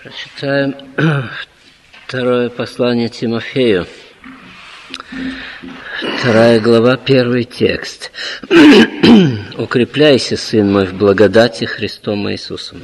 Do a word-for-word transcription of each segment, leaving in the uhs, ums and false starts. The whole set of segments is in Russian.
Прочитаем второе послание Тимофею, вторая глава, первый текст. «Укрепляйся, сын мой, в благодати Христом Иисусом».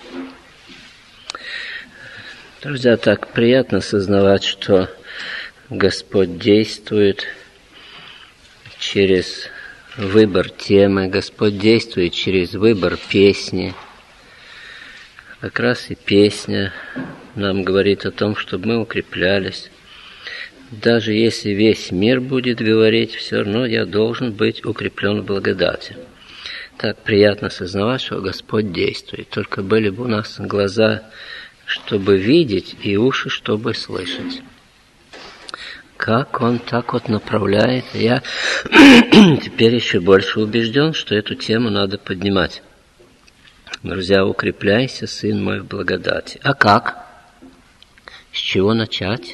Друзья, так приятно осознавать, что Господь действует через выбор темы, Господь действует через выбор песни. Как раз и песня нам говорит о том, чтобы мы укреплялись. Даже если весь мир будет говорить, все равно я должен быть укреплен в благодати. Так приятно осознавать, что Господь действует. Только были бы у нас глаза, чтобы видеть, и уши, чтобы слышать. Как Он так вот направляет. Я теперь еще больше убежден, что эту тему надо поднимать. Друзья, укрепляйся, сын мой, в благодати. А как? С чего начать?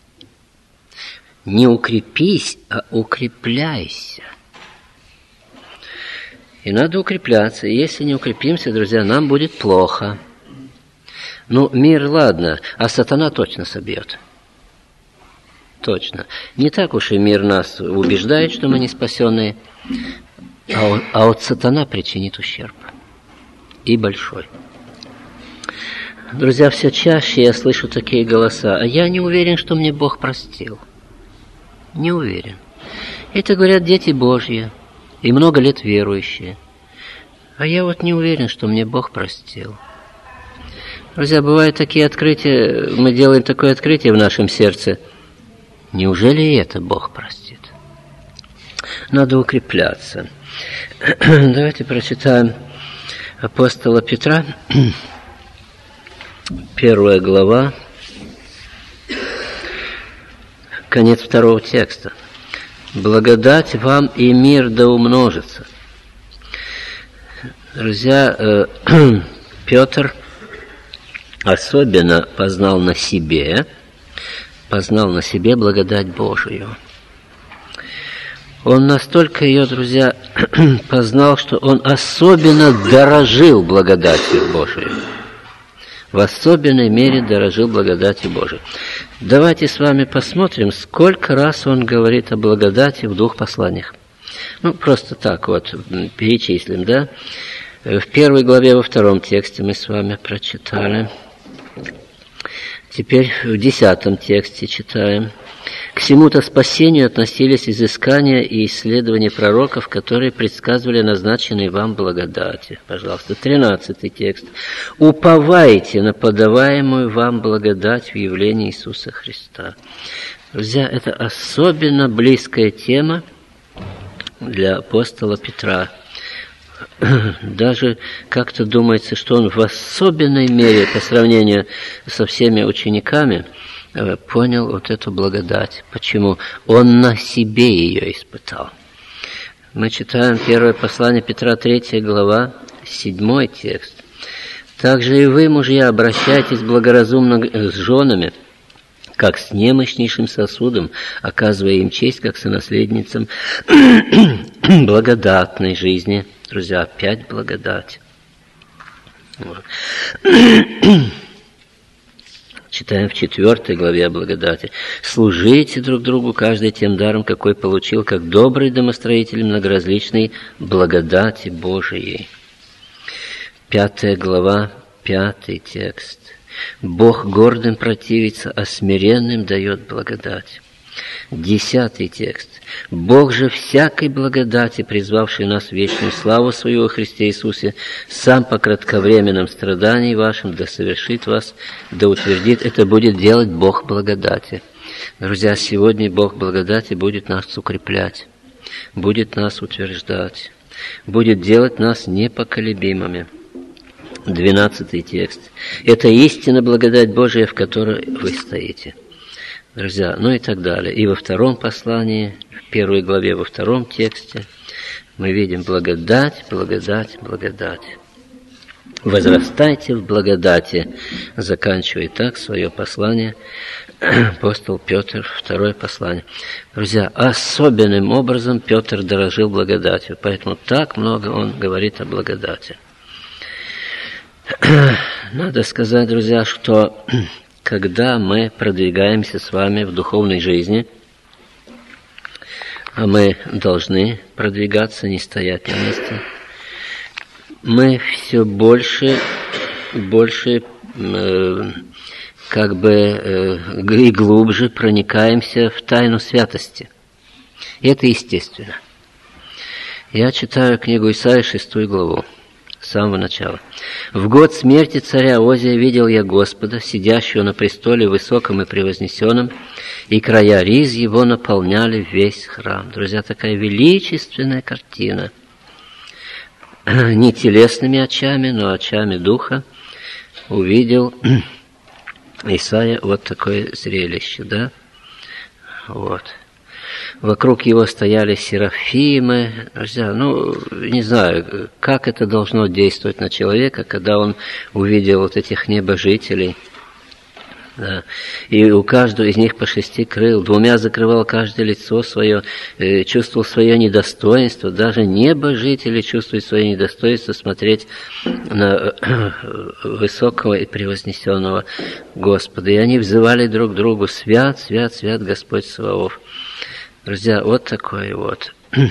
Не укрепись, а укрепляйся. И надо укрепляться. Если не укрепимся, друзья, нам будет плохо. Ну, мир, ладно, а сатана точно собьет. Точно. Не так уж и мир нас убеждает, что мы не спасенные, а, он, а вот сатана причинит ущерб. И большой. Друзья, все чаще я слышу такие голоса. А я не уверен, что мне Бог простил. Не уверен. Это говорят дети Божьи и много лет верующие. А я вот не уверен, что мне Бог простил. Друзья, бывают такие открытия, мы делаем такое открытие в нашем сердце. Неужели и это Бог простит? Надо укрепляться. Давайте прочитаем апостола Петра, первая глава, конец второго текста. «Благодать вам и мир да умножится». Друзья, Петр особенно познал на себе, познал на себе благодать Божию. Он настолько ее, друзья, познал, что он особенно дорожил благодатью Божией. В особенной мере дорожил благодатью Божией. Давайте с вами посмотрим, сколько раз он говорит о благодати в двух посланиях. Ну, просто так вот перечислим, да? В первой главе, во втором тексте мы с вами прочитали. Теперь в десятом тексте читаем. «К сему-то спасению относились изыскания и исследования пророков, которые предсказывали назначенные вам благодати». Пожалуйста, тринадцатый текст. «Уповайте на подаваемую вам благодать в явлении Иисуса Христа». Друзья, это особенно близкая тема для апостола Петра. Даже как-то думается, что он в особенной мере по сравнению со всеми учениками понял вот эту благодать. Почему? Он на себе ее испытал. Мы читаем первое послание Петра, третья глава, седьмой текст. «Также и вы, мужья, обращайтесь благоразумно с женами, как с немощнейшим сосудом, оказывая им честь, как сонаследницам благодатной жизни». Друзья, опять благодать. Читаем в четвертой главе о благодати. «Служите друг другу, каждый тем даром, какой получил, как добрый домостроитель многоразличной благодати Божией». Пятая глава, пятый текст. «Бог гордым противится, а смиренным дает благодать». Десятый текст. «Бог же всякой благодати, призвавший нас в вечную славу свою во Христе Иисусе, сам по кратковременном страдании вашим да совершит вас, да утвердит». Это будет делать Бог благодати. Друзья, сегодня Бог благодати будет нас укреплять, будет нас утверждать, будет делать нас непоколебимыми. Двенадцатый текст. «Это истинная благодать Божия, в которой вы стоите». Друзья, ну и так далее. И во втором послании, в первой главе, во втором тексте мы видим благодать, благодать, благодать. «Возрастайте в благодати», заканчивает так свое послание апостол Петр, второе послание. Друзья, особенным образом Петр дорожил благодатью, поэтому так много он говорит о благодати. Надо сказать, друзья, что когда мы продвигаемся с вами в духовной жизни, а мы должны продвигаться, не стоять на месте, мы все больше, больше э, как бы э, и глубже проникаемся в тайну святости. И это естественно. Я читаю книгу Исаии, шестую главу, с самого начала. «В год смерти царя Озия видел я Господа, сидящего на престоле высоком и превознесенном, и края риз его наполняли весь храм». Друзья, такая величественная картина. Не телесными очами, но очами духа увидел Исаия вот такое зрелище, да? Вот. Вокруг его стояли серафимы. Друзья, ну, не знаю, как это должно действовать на человека, когда он увидел вот этих небожителей. Да. И у каждого из них по шести крыл, двумя закрывал каждое лицо свое, э, чувствовал свое недостоинство. Даже небожители чувствуют свое недостоинство смотреть на э, высокого и превознесенного Господа. И они взывали друг к другу: «Свят, свят, свят Господь Саваоф». Друзья, вот такое вот.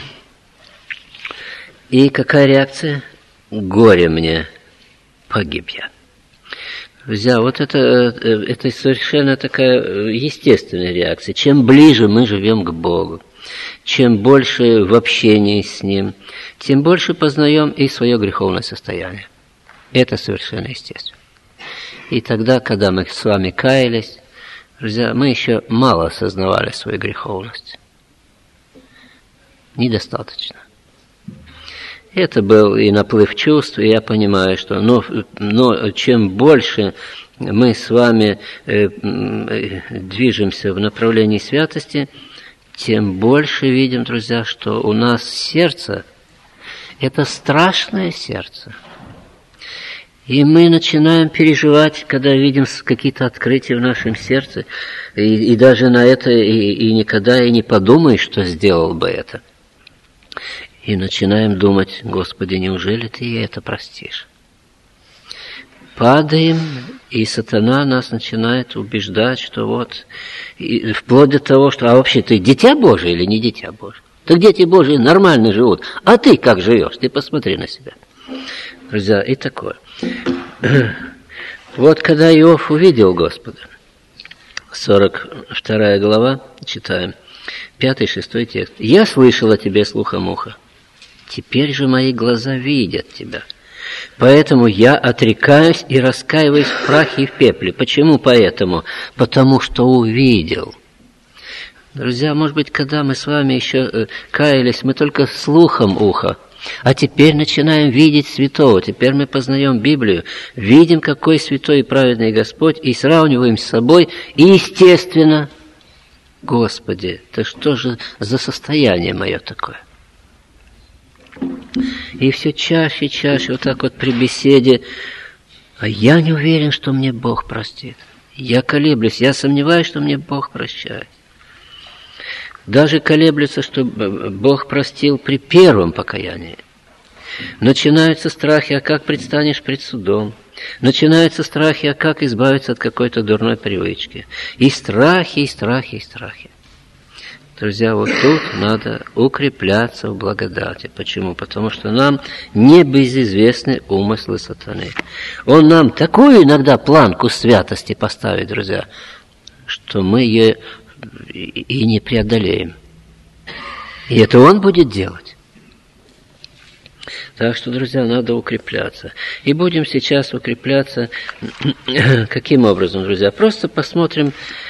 И какая реакция? Горе мне, погиб я. Друзья, вот это, это совершенно такая естественная реакция. Чем ближе мы живем к Богу, чем больше в общении с Ним, тем больше познаем и свое греховное состояние. Это совершенно естественно. И тогда, когда мы с вами каялись, друзья, мы еще мало осознавали свою греховность. Недостаточно. Это был и наплыв чувств, и я понимаю, что но, но чем больше мы с вами э, э, движемся в направлении святости, тем больше видим, друзья, что у нас сердце – это страшное сердце. И мы начинаем переживать, когда видим какие-то открытия в нашем сердце, и, и даже на это и, и никогда и не подумаешь, что сделал бы это. И начинаем думать: Господи, неужели Ты и это простишь? Падаем, и сатана нас начинает убеждать, что вот, и вплоть до того, что, а вообще ты дитя Божие или не дитя Божие? Так дети Божии нормально живут, а ты как живешь? Ты посмотри на себя. Друзья, и такое. Вот когда Иов увидел Господа, сорок вторая глава, читаем, пятый, шестой текст. «Я слышал о тебе слухом уха, теперь же мои глаза видят тебя. Поэтому я отрекаюсь и раскаиваюсь в прахе и в пепле». Почему поэтому? Потому что увидел. Друзья, может быть, когда мы с вами еще каялись, мы только слухом уха, а теперь начинаем видеть святого. Теперь мы познаем Библию, видим, какой святой и праведный Господь, и сравниваем с собой, и, естественно, Господи, да что же за состояние мое такое? И все чаще и чаще, вот так вот при беседе, а я не уверен, что мне Бог простит. Я колеблюсь, я сомневаюсь, что мне Бог прощает. Даже колеблются, что Бог простил при первом покаянии. Начинаются страхи, а как предстанешь пред судом? Начинаются страхи, а как избавиться от какой-то дурной привычки? И страхи, и страхи, и страхи. Друзья, вот тут надо укрепляться в благодати. Почему? Потому что нам не безызвестны умыслы сатаны. Он нам такую иногда планку святости поставит, друзья, что мы ее и не преодолеем. И это он будет делать. Так что, друзья, надо укрепляться. И будем сейчас укрепляться каким образом, друзья? Просто посмотрим,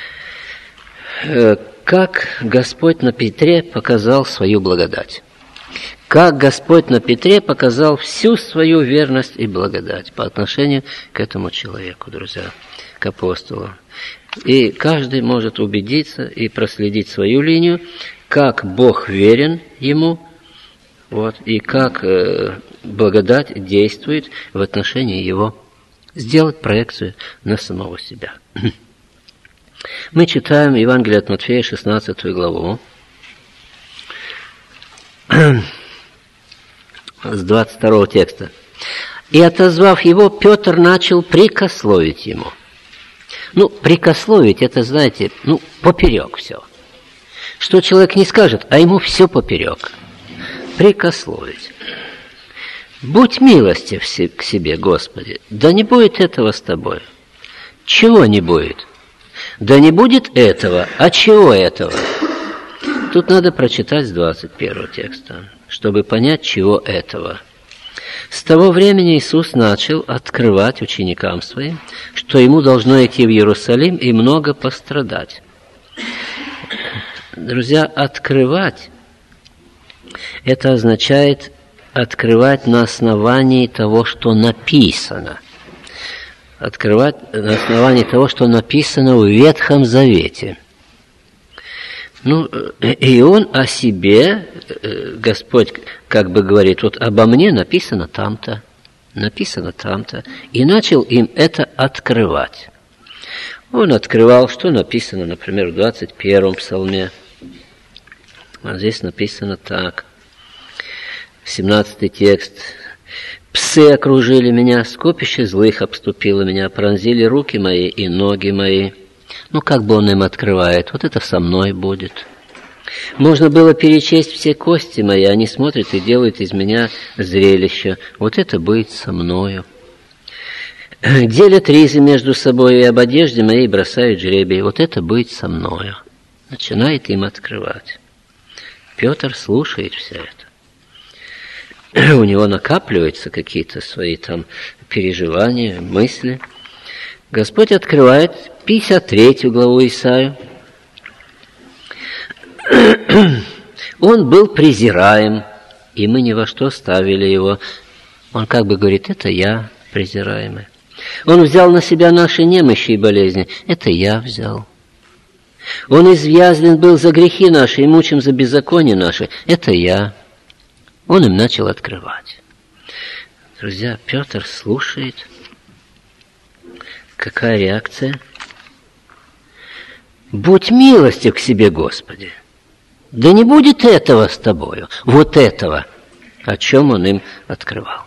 как Господь на Петре показал свою благодать. Как Господь на Петре показал всю свою верность и благодать по отношению к этому человеку, друзья, к апостолу. И каждый может убедиться и проследить свою линию, как Бог верен ему, вот, и как э, благодать действует в отношении его. Сделать проекцию на самого себя. Мы читаем Евангелие от Матфея, шестнадцатую главу, с двадцать второго текста. И, отозвав его, Петр начал прикословить ему. Ну, прикословить, это, знаете, ну, поперек все. Что человек не скажет, а ему все поперек. Прикословить. Будь милостив к себе, Господи, да не будет этого с тобой. Чего не будет? Да не будет этого, а чего этого? Тут надо прочитать с двадцать первого текста, чтобы понять, чего этого. С того времени Иисус начал открывать ученикам своим, что ему должно идти в Иерусалим и много пострадать. Друзья, открывать, это означает открывать на основании того, что написано. Открывать на основании того, что написано в Ветхом Завете. Ну, и он о себе, Господь как бы говорит, вот обо мне написано там-то, написано там-то, и начал им это открывать. Он открывал, что написано, например, в двадцать первом псалме. А здесь написано так. семнадцатый текст. «Псы окружили меня, скопище злых обступило меня, пронзили руки мои и ноги мои». Ну, как бы он им открывает, вот это со мной будет. Можно было перечесть все кости мои, они смотрят и делают из меня зрелище. Вот это будет со мною. Делят ризы между собой и об одежде моей бросают жребий. Вот это будет со мною. Начинает им открывать. Петр слушает все это. У него накапливаются какие-то свои там переживания, мысли. Господь открывает пятьдесят третью главу Исаию. Он был презираем, и мы ни во что ставили его. Он как бы говорит, это я презираемый. Он взял на себя наши немощи и болезни. Это я взял. Он извязлен был за грехи наши и мучим за беззаконие наши. Это я. Он им начал открывать. Друзья, Петр слушает. Какая реакция? Будь милостив к себе, Господи. Да не будет этого с тобою. Вот этого. О чем он им открывал.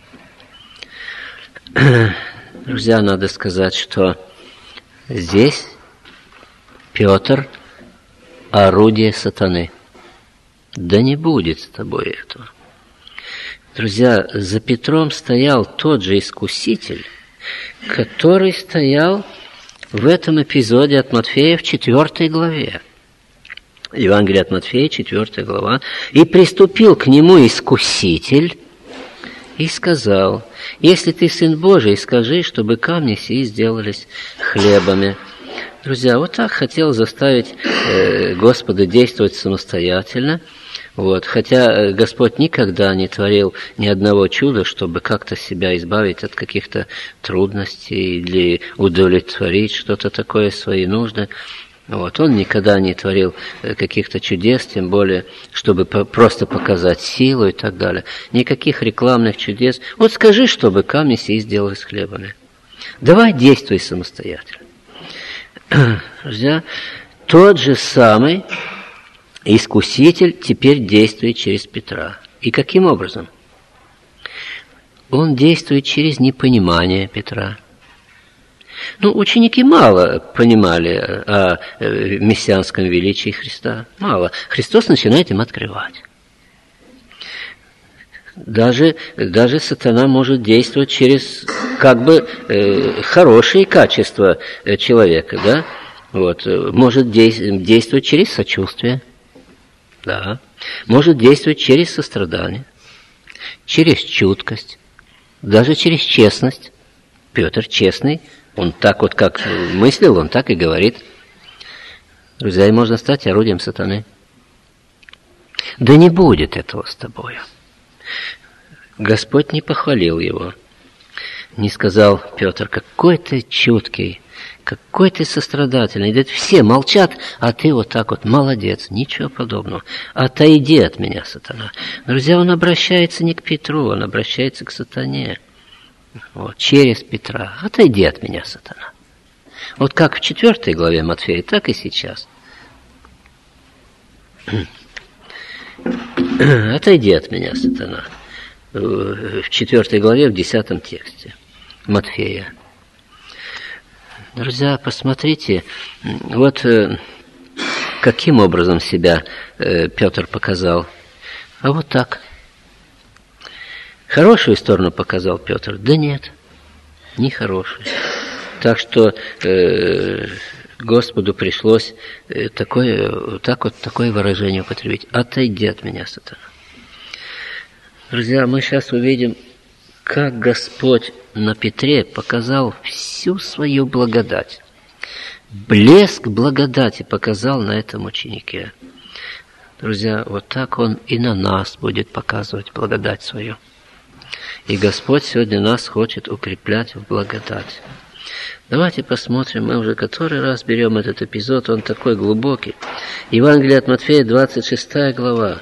Друзья, надо сказать, что здесь Петр – орудие сатаны. Да не будет с тобой этого. Друзья, за Петром стоял тот же искуситель, который стоял в этом эпизоде от Матфея в четвёртой главе. Евангелие от Матфея, четвёртая глава. «И приступил к нему искуситель и сказал, если ты Сын Божий, скажи, чтобы камни сии сделались хлебами». Друзья, вот так хотел заставить э, Господа действовать самостоятельно. Вот. Хотя Господь никогда не творил ни одного чуда, чтобы как-то себя избавить от каких-то трудностей или удовлетворить что-то такое, свои нужды. Вот. Он никогда не творил каких-то чудес, тем более, чтобы просто показать силу и так далее. Никаких рекламных чудес. Вот скажи, чтобы камни сии сделались хлебами. Давай действуй самостоятельно. Друзья, тот же самый искуситель теперь действует через Петра. И каким образом? Он действует через непонимание Петра. Ну, ученики мало понимали о мессианском величии Христа. Мало. Христос начинает им открывать. Даже, даже сатана может действовать через как бы э, хорошие качества человека, да? Вот. Может действовать через сочувствие. Да. Может действовать через сострадание, через чуткость, даже через честность. Петр честный, он так вот как мыслил, он так и говорит. Друзья, и можно стать орудием сатаны. Да не будет этого с тобою. Господь не похвалил его. Не сказал Петр, какой ты чуткий, какой ты сострадательный. Да все молчат, а ты вот так вот молодец. Ничего подобного. Отойди от меня, сатана. Друзья, он обращается не к Петру, он обращается к сатане. Вот, через Петра. Отойди от меня, сатана. Вот как в четвёртой главе Матфея, так и сейчас. Отойди от меня, сатана. в четвёртой главе, в десятом тексте Матфея. Друзья, посмотрите, вот каким образом себя Петр показал. А вот так. Хорошую сторону показал Петр? Да нет, не хорошую. Так что э, Господу пришлось такое, так вот, такое выражение употребить. «Отойди от меня, сатана». Друзья, мы сейчас увидим, как Господь на Петре показал всю свою благодать. Блеск благодати показал на этом ученике. Друзья, вот так Он и на нас будет показывать благодать свою. И Господь сегодня нас хочет укреплять в благодать. Давайте посмотрим, мы уже который раз берем этот эпизод, он такой глубокий. Евангелие от Матфея, двадцать шестая глава,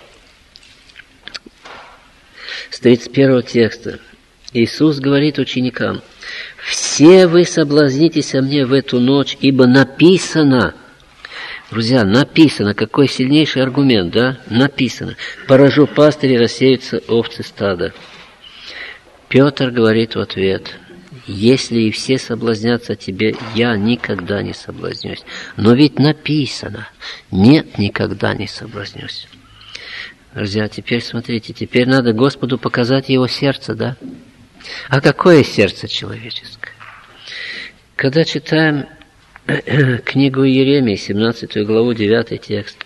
с тридцать первого текста. Иисус говорит ученикам: «Все вы соблазнитесь о мне в эту ночь, ибо написано». Друзья, написано, какой сильнейший аргумент, да? Написано: «Поражу пастыря, рассеются овцы стада». Петр говорит в ответ: «Если и все соблазнятся тебе, я никогда не соблазнюсь». Но ведь написано: «Нет, никогда не соблазнюсь». Друзья, теперь смотрите, теперь надо Господу показать его сердце, да? А какое сердце человеческое? Когда читаем книгу Иеремии, семнадцатую главу, девятый текст.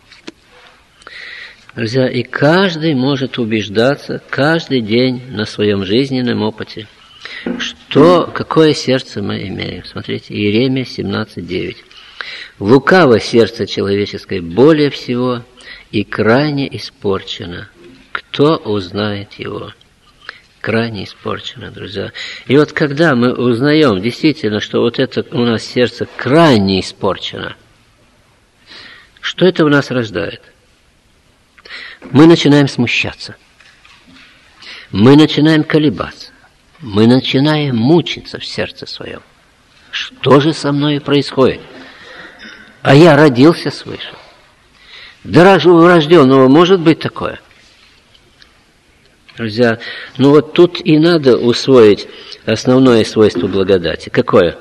Друзья, и каждый может убеждаться каждый день на своем жизненном опыте, что, какое сердце мы имеем. Смотрите, Иеремия семнадцать девять. «Лукаво сердце человеческое более всего и крайне испорчено. Кто узнает его?» Крайне испорчено, друзья. И вот когда мы узнаем действительно, что вот это у нас сердце крайне испорчено, что это у нас рождает? Мы начинаем смущаться. Мы начинаем колебаться. Мы начинаем мучиться в сердце своем. Что же со мной происходит? А я родился свыше. Да у рожденного может быть такое? Друзья, ну вот тут и надо усвоить основное свойство благодати. Какое?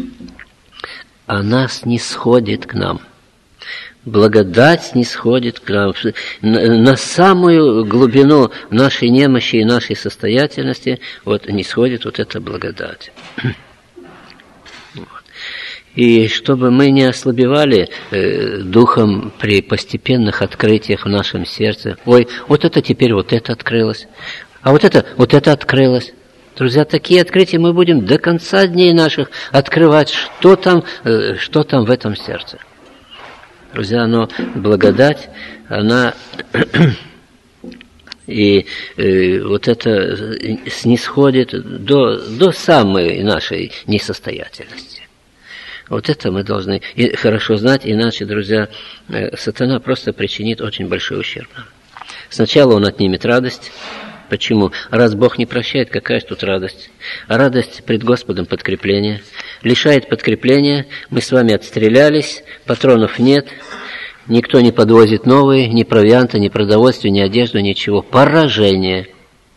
Она снисходит к нам. Благодать снисходит к нам. На самую глубину нашей немощи и нашей состоятельности вот нисходит вот эта благодать. И чтобы мы не ослабевали э, духом при постепенных открытиях в нашем сердце. Ой, вот это теперь вот это открылось, а вот это, вот это открылось. Друзья, такие открытия мы будем до конца дней наших открывать, что там, э, что там в этом сердце. Друзья, но благодать, она и э, вот это снисходит до, до самой нашей несостоятельности. Вот это мы должны и хорошо знать, иначе, друзья, сатана просто причинит очень большой ущерб нам. Сначала он отнимет радость. Почему? Раз Бог не прощает, какая же тут радость? А радость пред Господом подкрепление. Лишает подкрепления, мы с вами отстрелялись, патронов нет, никто не подвозит новые, ни провианта, ни продовольствия, ни одежду, ничего. Поражение.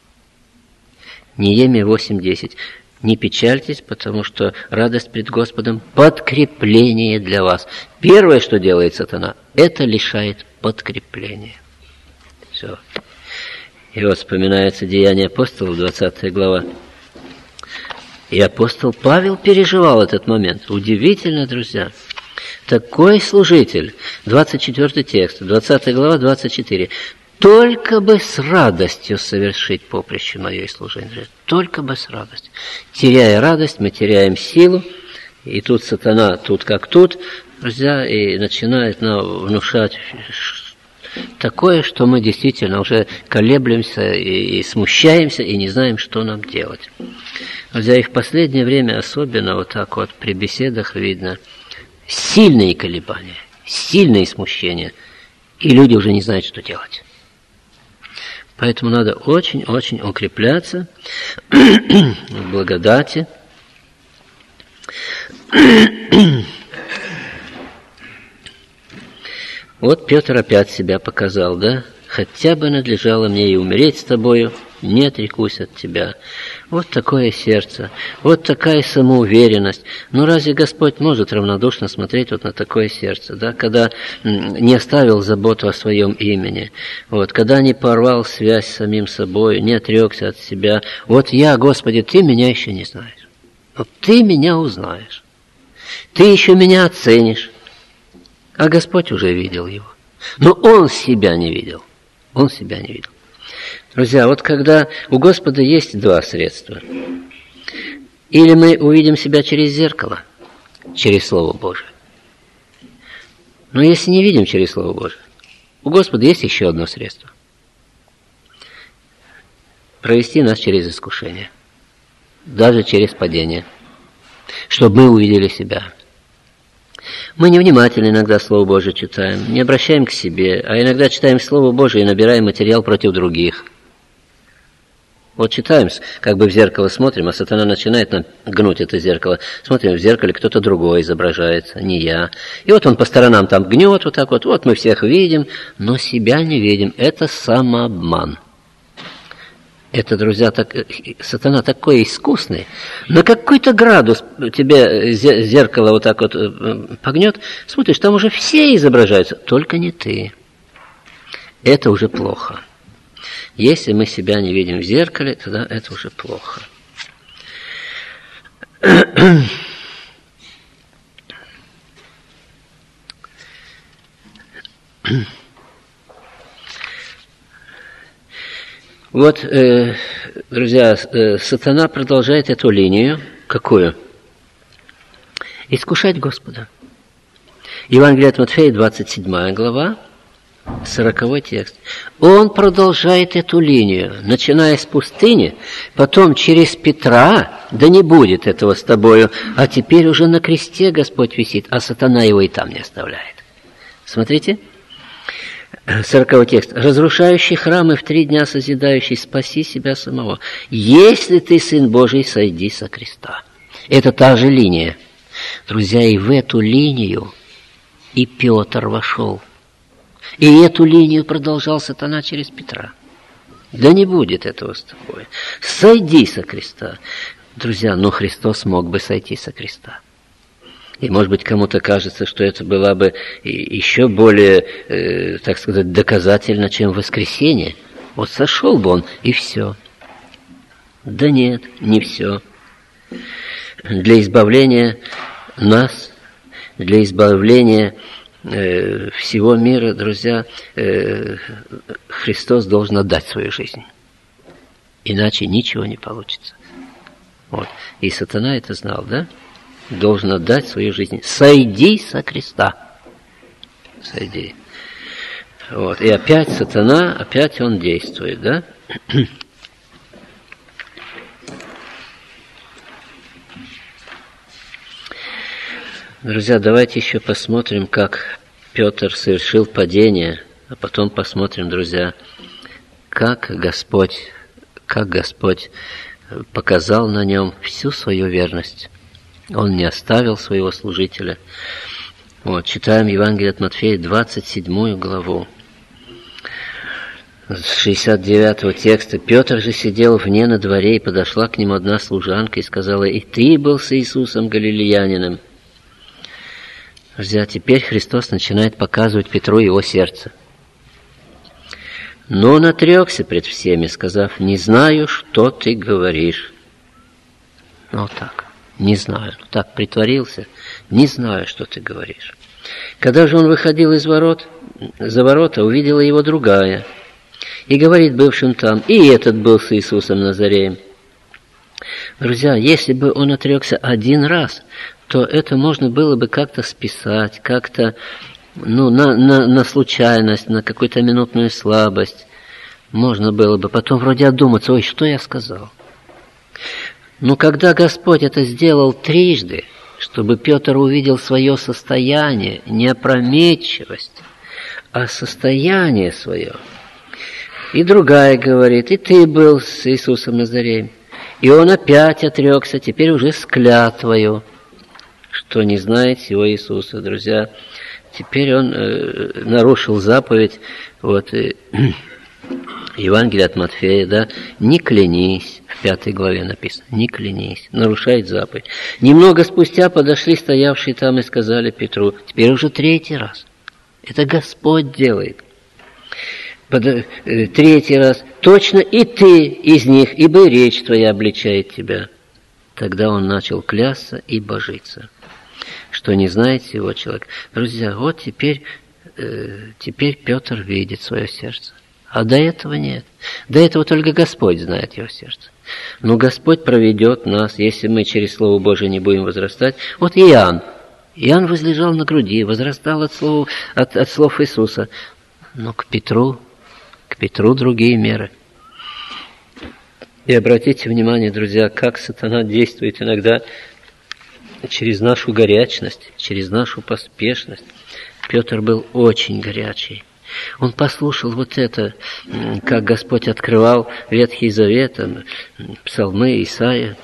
Неемия восемь десять. Не печальтесь, потому что радость пред Господом – подкрепление для вас. Первое, что делает сатана, это лишает подкрепления. Все. И вот вспоминается Деяния апостолов, двадцатая глава. И апостол Павел переживал этот момент. Удивительно, друзья. Такой служитель, двадцать четвёртый текст, двадцатая глава, двадцать четыре. Только бы с радостью совершить поприще мое и служение. Только бы с радостью. Теряя радость, мы теряем силу. И тут сатана, тут как тут, друзья, и начинает нам внушать такое, что мы действительно уже колеблемся и, и смущаемся, и не знаем, что нам делать. Друзья, и в последнее время особенно вот так вот при беседах видно сильные колебания, сильные смущения, и люди уже не знают, что делать. Поэтому надо очень-очень укрепляться в благодати. Вот Петр опять себя показал, да? «Хотя бы надлежало мне и умереть с тобою, не отрекусь от тебя. Вот такое сердце, вот такая самоуверенность. Ну разве Господь может равнодушно смотреть вот на такое сердце, да? Когда не оставил заботу о своем имени, вот, когда не порвал связь с самим собой, не отрекся от себя. Вот я, Господи, Ты меня еще не знаешь. Вот Ты меня узнаешь. Ты еще меня оценишь. А Господь уже видел его. Но Он себя не видел. Он себя не видел. Друзья, вот когда у Господа есть два средства. Или мы увидим себя через зеркало, через Слово Божие. Но если не видим через Слово Божие, у Господа есть еще одно средство. Провести нас через искушение. Даже через падение. Чтобы мы увидели себя. Мы невнимательно иногда Слово Божие читаем, не обращаем к себе, а иногда читаем Слово Божие и набираем материал против других. Вот читаем, как бы в зеркало смотрим, а сатана начинает нам гнуть это зеркало. Смотрим в зеркале, кто-то другой изображается, не я. И вот он по сторонам там гнет вот так вот, вот мы всех видим, но себя не видим. Это самообман. Это, друзья, так, сатана такой искусный. На какой-то градус тебе зеркало вот так вот погнет, смотришь, там уже все изображаются, только не ты. Это уже плохо. Если мы себя не видим в зеркале, тогда это уже плохо. Вот, э, друзья, э, сатана продолжает эту линию. Какую? Искушать Господа. Евангелие от Матфея, двадцать седьмая глава, сороковой текст. Он продолжает эту линию, начиная с пустыни, потом через Петра, да не будет этого с тобою, а теперь уже на кресте Господь висит, а сатана его и там не оставляет. Смотрите. Сороковой текст. «Разрушающий храмы в три дня созидающий, спаси себя самого. Если ты Сын Божий, сойди со креста». Это та же линия. Друзья, и в эту линию и Петр вошел. И эту линию продолжал сатана через Петра. Да не будет этого с тобой. Сойди со креста. Друзья, ну Христос мог бы сойти со креста. И, может быть, кому-то кажется, что это было бы еще более, э, так сказать, доказательно, чем воскресение. Вот сошел бы он, и все. Да нет, не все. Для избавления нас, для избавления э, всего мира, друзья, э, Христос должен отдать свою жизнь. Иначе ничего не получится. Вот. И сатана это знал, да? Должен отдать свою жизнь. Сойди со креста. Сойди. Вот. И опять сатана, опять он действует, да? Друзья, давайте еще посмотрим, как Петр совершил падение, а потом посмотрим, друзья, как Господь, как Господь показал на нем всю свою верность. Он не оставил своего служителя. Вот, читаем Евангелие от Матфея, двадцать седьмую главу. С шестьдесят девятого текста. «Петр же сидел вне на дворе, и подошла к нему одна служанка и сказала: и ты был с Иисусом Галилеянином». Друзья, теперь Христос начинает показывать Петру его сердце. Но он отрекся пред всеми, сказав: не знаю, что ты говоришь. Вот так. Не знаю. Так притворился. Не знаю, что ты говоришь. Когда же он выходил из ворот, за ворота, увидела его другая. И говорит бывшим там: и этот был с Иисусом Назареем. Друзья, если бы он отрекся один раз, то это можно было бы как-то списать, как-то, ну, на, на, на случайность, на какую-то минутную слабость. Можно было бы потом вроде одуматься: ой, что я сказал? Но когда Господь это сделал трижды, чтобы Петр увидел свое состояние, не опрометчивость, а состояние свое. И другая говорит: и ты был с Иисусом Назареем. И он опять отрекся, теперь уже с клятвою, что не знает сего Иисуса. Друзья, теперь он э, нарушил заповедь, вот, э, Евангелие от Матфея, да, не клянись, в пятой главе написано, не клянись, нарушает заповедь. Немного спустя подошли стоявшие там и сказали Петру, теперь уже третий раз, это Господь делает. Под, э, третий раз, точно и ты из них, ибо и речь твоя обличает тебя. Тогда он начал клясться и божиться, что не знает всего человека. Друзья, вот теперь, э, теперь Петр видит свое сердце. А до этого нет. До этого только Господь знает его сердце. Но Господь проведет нас, если мы через Слово Божие не будем возрастать. Вот Иоанн. Иоанн возлежал на груди, возрастал от, слова, от, от слов Иисуса. Но к Петру, к Петру другие меры. И обратите внимание, друзья, как сатана действует иногда через нашу горячность, через нашу поспешность. Петр был очень горячий. Он послушал вот это, как Господь открывал Ветхий Завет, псалмы, Исаия.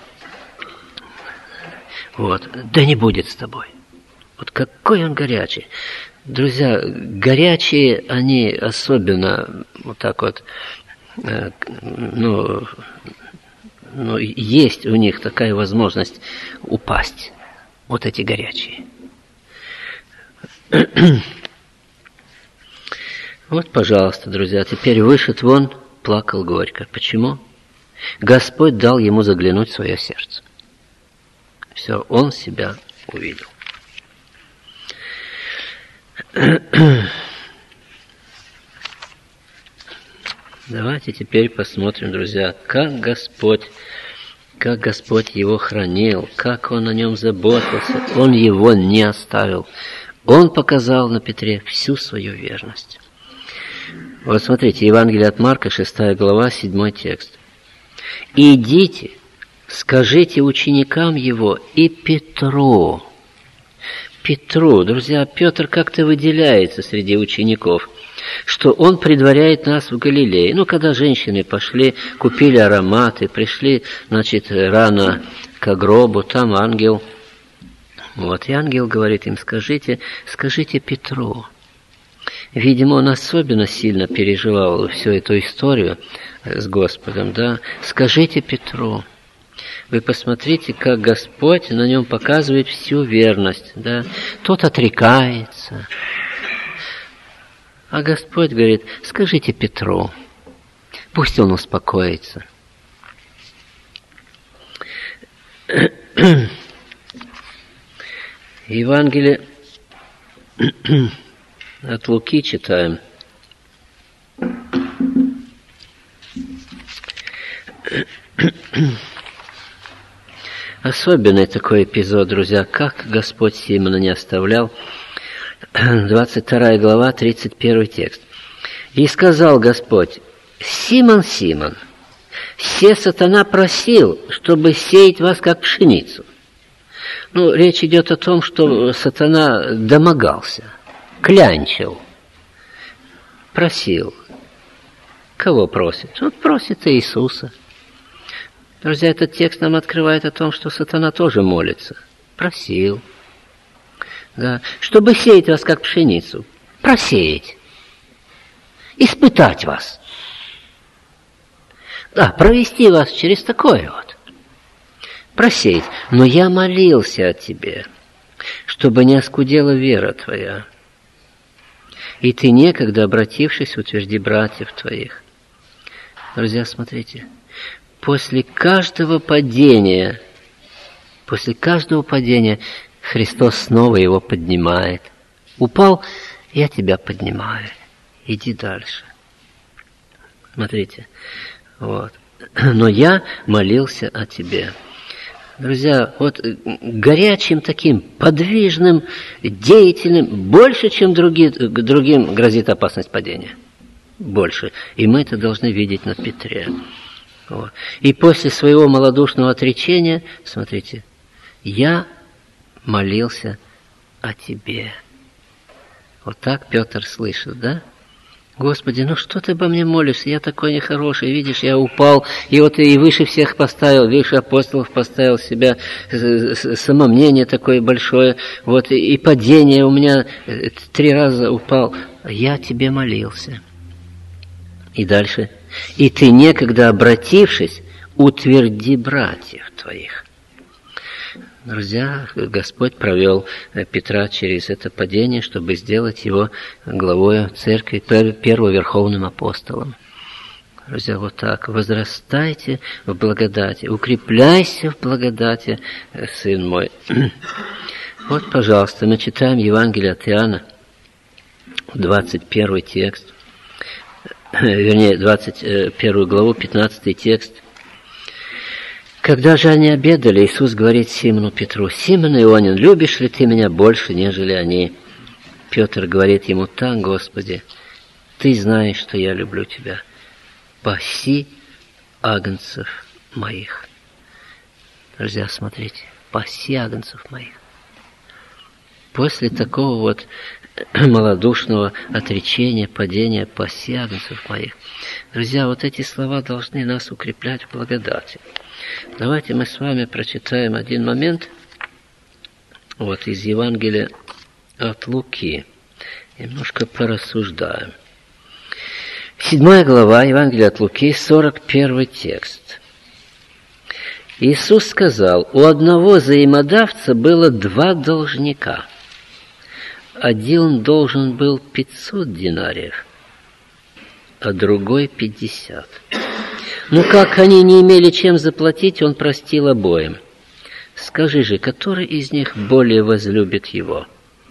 Вот. Да не будет с тобой. Вот какой он горячий. Друзья, горячие, они особенно вот так вот, ну, ну, есть у них такая возможность упасть. Вот эти горячие. Вот, пожалуйста, друзья, теперь вышед вон, плакал горько. Почему? Господь дал ему заглянуть в свое сердце. Все, он себя увидел. Давайте теперь посмотрим, друзья, как Господь, как Господь его хранил, как он о нем заботился. Он его не оставил. Он показал на Петре всю свою верность. Вот смотрите, Евангелие от Марка, шестая глава, седьмой текст. «Идите, скажите ученикам его и Петру». Петру, друзья, Петр как-то выделяется среди учеников, что он предваряет нас в Галилее. Ну, когда женщины пошли, купили ароматы, пришли, значит, рано к гробу, там ангел. Вот, и ангел говорит им, скажите, скажите Петру. Видимо, он особенно сильно переживал всю эту историю с Господом, да. Скажите Петру. Вы посмотрите, как Господь на нем показывает всю верность, да. Тот отрекается. А Господь говорит, скажите Петру. Пусть он успокоится. Евангелие от Луки читаем. Особенный такой эпизод, друзья, как Господь Симона не оставлял. двадцать вторая глава, тридцать первый текст. «И сказал Господь, Симон, Симон, се сатана просил, чтобы сеять вас, как пшеницу». Ну, речь идет о том, что сатана домогался, клянчил, просил. Кого просит? Он просит Иисуса. Друзья, этот текст нам открывает о том, что сатана тоже молится. Просил. Да. Чтобы сеять вас, как пшеницу. Просеять. Испытать вас. Да, провести вас через такое вот. Просеять. Но я молился о тебе, чтобы не оскудела вера твоя. И ты некогда, обратившись, утвержди братьев твоих. Друзья, смотрите. После каждого падения, после каждого падения Христос снова его поднимает. Упал, я тебя поднимаю. Иди дальше. Смотрите. Вот. Но я молился о тебе. Друзья, вот горячим таким, подвижным, деятельным, больше, чем другие, другим грозит опасность падения. Больше. И мы это должны видеть на Петре. Вот. И после своего малодушного отречения, смотрите, я молился о тебе. Вот так Петр слышит, да? Господи, ну что ты обо мне молишься? Я такой нехороший, видишь, я упал, и вот и выше всех поставил, выше апостолов поставил себя, самомнение такое большое, вот и падение у меня три раза упал. Я тебе молился. И дальше. И ты, некогда обратившись, утверди братьев твоих. Друзья, Господь провел Петра через это падение, чтобы сделать его главой церкви, первым верховным апостолом. Друзья, вот так. Возрастайте в благодати, укрепляйся в благодати, сын мой. Вот, пожалуйста, мы читаем Евангелие от Иоанна, двадцать первый текст, вернее, двадцать первую главу, пятнадцатый текст. Когда же они обедали, Иисус говорит Симону Петру: «Симон Ионин, любишь ли ты меня больше, нежели они?» Петр говорит ему: «Так, Господи, ты знаешь, что я люблю тебя. Паси агнцев моих». Друзья, смотрите, паси агнцев моих. После такого вот малодушного отречения, падения, паси агнцев моих. Друзья, вот эти слова должны нас укреплять в благодати. Давайте мы с вами прочитаем один момент вот из Евангелия от Луки. Немножко порассуждаем. Седьмая глава Евангелия от Луки, сорок первый текст. Иисус сказал: «У одного взаимодавца было два должника. Один должен был пятьсот динариев, а другой пятьдесят. Но как они не имели чем заплатить, он простил обоим. Скажи же, который из них более возлюбит его?»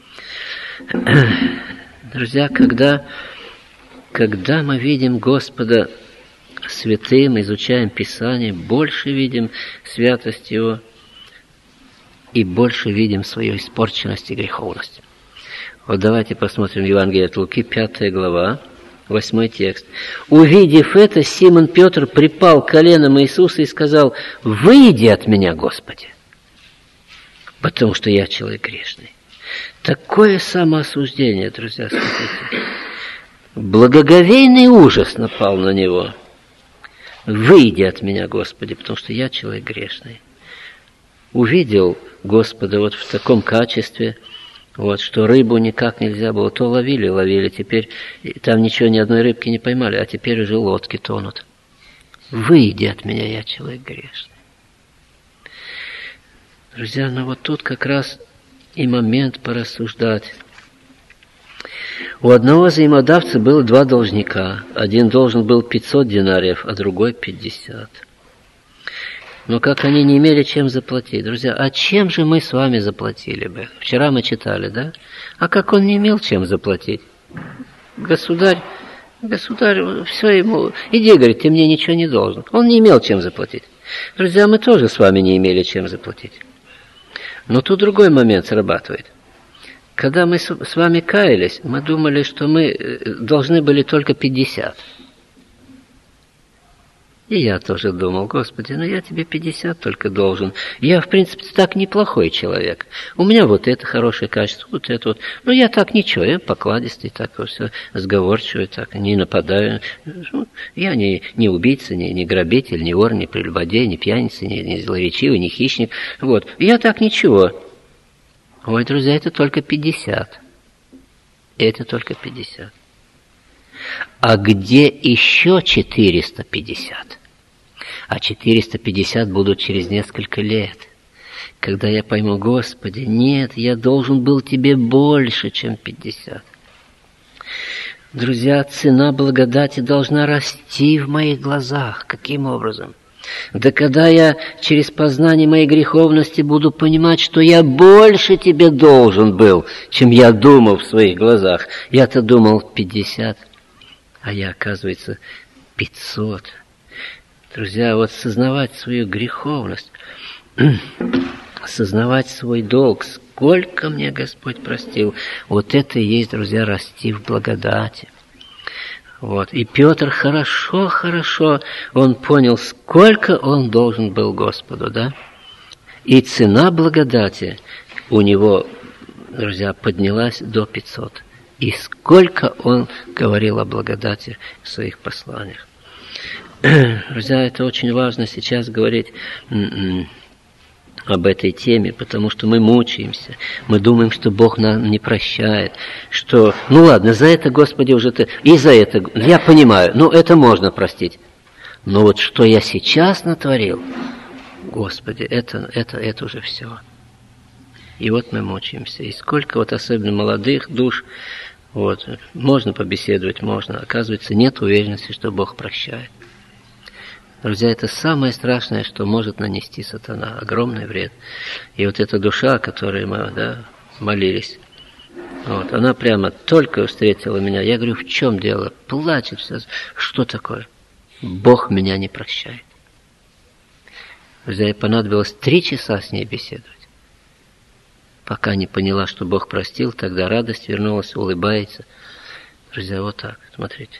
Друзья, когда, когда мы видим Господа святым, изучаем Писание, больше видим святость Его и больше видим свою испорченность и греховность. Вот давайте посмотрим Евангелие от Луки, пятая глава, восьмой текст. «Увидев это, Симон Петр припал к коленам Иисуса и сказал: „Выйди от меня, Господи, потому что я человек грешный“». Такое самоосуждение, друзья, смотрите. Благоговейный ужас напал на него. «Выйди от меня, Господи, потому что я человек грешный». Увидел Господа вот в таком качестве, вот, что рыбу никак нельзя было. То ловили, ловили, теперь там ничего, ни одной рыбки не поймали, а теперь уже лодки тонут. «Выйди от меня, я человек грешный». Друзья, ну вот тут как раз и момент порассуждать. У одного взаимодавца было два должника. Один должен был пятьсот динариев, а другой пятьдесят. Но как они не имели чем заплатить. Друзья, а чем же мы с вами заплатили бы? Вчера мы читали, да? А как он не имел чем заплатить? Государь, государь, все ему... Иди, говорит, ты мне ничего не должен. Он не имел чем заплатить. Друзья, мы тоже с вами не имели чем заплатить. Но тут другой момент срабатывает. Когда мы с вами каялись, мы думали, что мы должны были только пятьдесят. И я тоже думал: Господи, ну я тебе пятьдесят только должен. Я, в принципе, так неплохой человек. У меня вот это хорошее качество, вот это вот. Ну я так ничего, я покладистый, так вот все, сговорчивый, так, не нападаю. Я не, не убийца, не, не грабитель, не вор, не прелюбодей, не пьяница, не, не злоречивый, не хищник. Вот, я так ничего. Ой, друзья, это только пятьдесят. Это только пятьдесят. А где еще четыреста пятьдесят? А четыреста пятьдесят будут через несколько лет. Когда я пойму: Господи, нет, я должен был тебе больше, чем пятьдесят. Друзья, цена благодати должна расти в моих глазах. Каким образом? Да когда я через познание моей греховности буду понимать, что я больше тебе должен был, чем я думал в своих глазах. Я-то думал пятьдесят, а я, оказывается, пятьсот. Друзья, вот сознавать свою греховность, осознавать свой долг, сколько мне Господь простил, вот это и есть, друзья, расти в благодати. Вот. И Петр хорошо, хорошо, он понял, сколько он должен был Господу, да? И цена благодати у него, друзья, поднялась до пятисот. И сколько он говорил о благодати в своих посланиях. Друзья, это очень важно сейчас говорить об этой теме, потому что мы мучаемся, мы думаем, что Бог нам не прощает, что, ну ладно, за это, Господи, уже ты, и за это, я понимаю, ну это можно простить, но вот что я сейчас натворил, Господи, это, это, это уже все. И вот мы мучаемся, и сколько вот особенно молодых душ, вот, можно побеседовать, можно, оказывается, нет уверенности, что Бог прощает. Друзья, это самое страшное, что может нанести сатана, огромный вред. И вот эта душа, о которой мы, да, молились, вот, она прямо только встретила меня. Я говорю, в чем дело? Плачет все. Что такое? Бог меня не прощает. Друзья, ей понадобилось три часа с ней беседовать. Пока не поняла, что Бог простил, тогда радость вернулась, улыбается. Друзья, вот так, смотрите.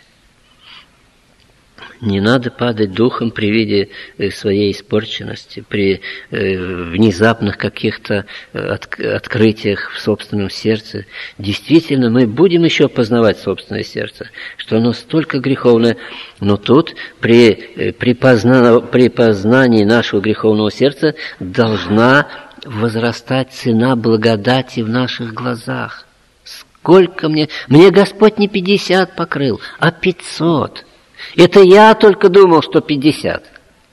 Не надо падать духом при виде своей испорченности, при э, внезапных каких-то от, открытиях в собственном сердце. Действительно, мы будем еще познавать собственное сердце, что оно столько греховное. Но тут при, при, позна, при познании нашего греховного сердца должна возрастать цена благодати в наших глазах. Сколько мне... Мне Господь не пятьдесят покрыл, а пятьсот. Это я только думал, что пятьдесят.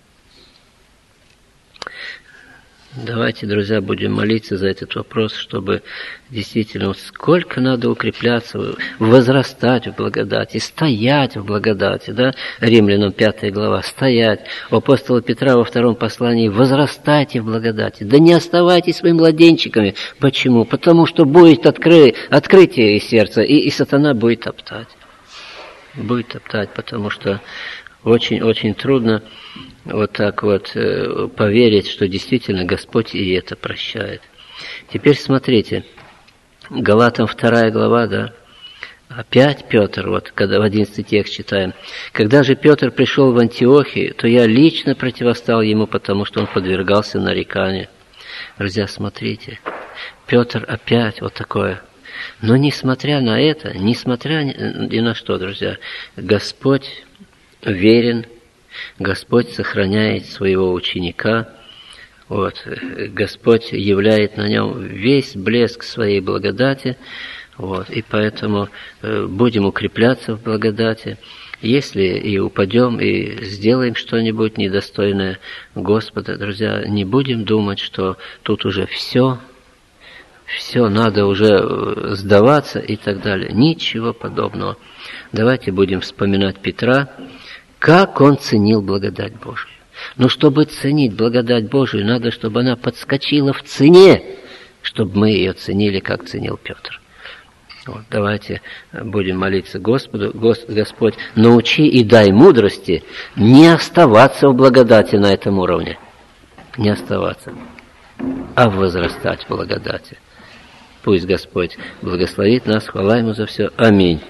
Давайте, друзья, будем молиться за этот вопрос, чтобы действительно, вот сколько надо укрепляться, возрастать в благодати, стоять в благодати, да, Римлянам пятая глава, стоять. У апостола Петра во втором послании, возрастайте в благодати, да не оставайтесь своими младенчиками. Почему? Потому что будет откры... открытие из сердца, и, и сатана будет топтать. Будет топтать, потому что очень-очень трудно вот так вот э, поверить, что действительно Господь и это прощает. Теперь смотрите, Галатам вторая глава, да, опять Петр, вот когда в одиннадцатый текст читаем. «Когда же Петр пришел в Антиохию, то я лично противостал ему, потому что он подвергался нареканию». Друзья, смотрите, Петр опять вот такое. Но несмотря на это, несмотря ни на что, друзья, Господь верен, Господь сохраняет своего ученика, вот, Господь являет на нем весь блеск своей благодати, вот, и поэтому э, будем укрепляться в благодати. Если и упадем, и сделаем что-нибудь недостойное Господа, друзья, не будем думать, что тут уже все, все, надо уже сдаваться и так далее. Ничего подобного. Давайте будем вспоминать Петра, как он ценил благодать Божию. Но чтобы ценить благодать Божию, надо, чтобы она подскочила в цене, чтобы мы ее ценили, как ценил Петр. Вот, давайте будем молиться Господу. Господь, научи и дай мудрости не оставаться в благодати на этом уровне. Не оставаться, а возрастать в благодати. Пусть Господь благословит нас, хвала Ему за все. Аминь.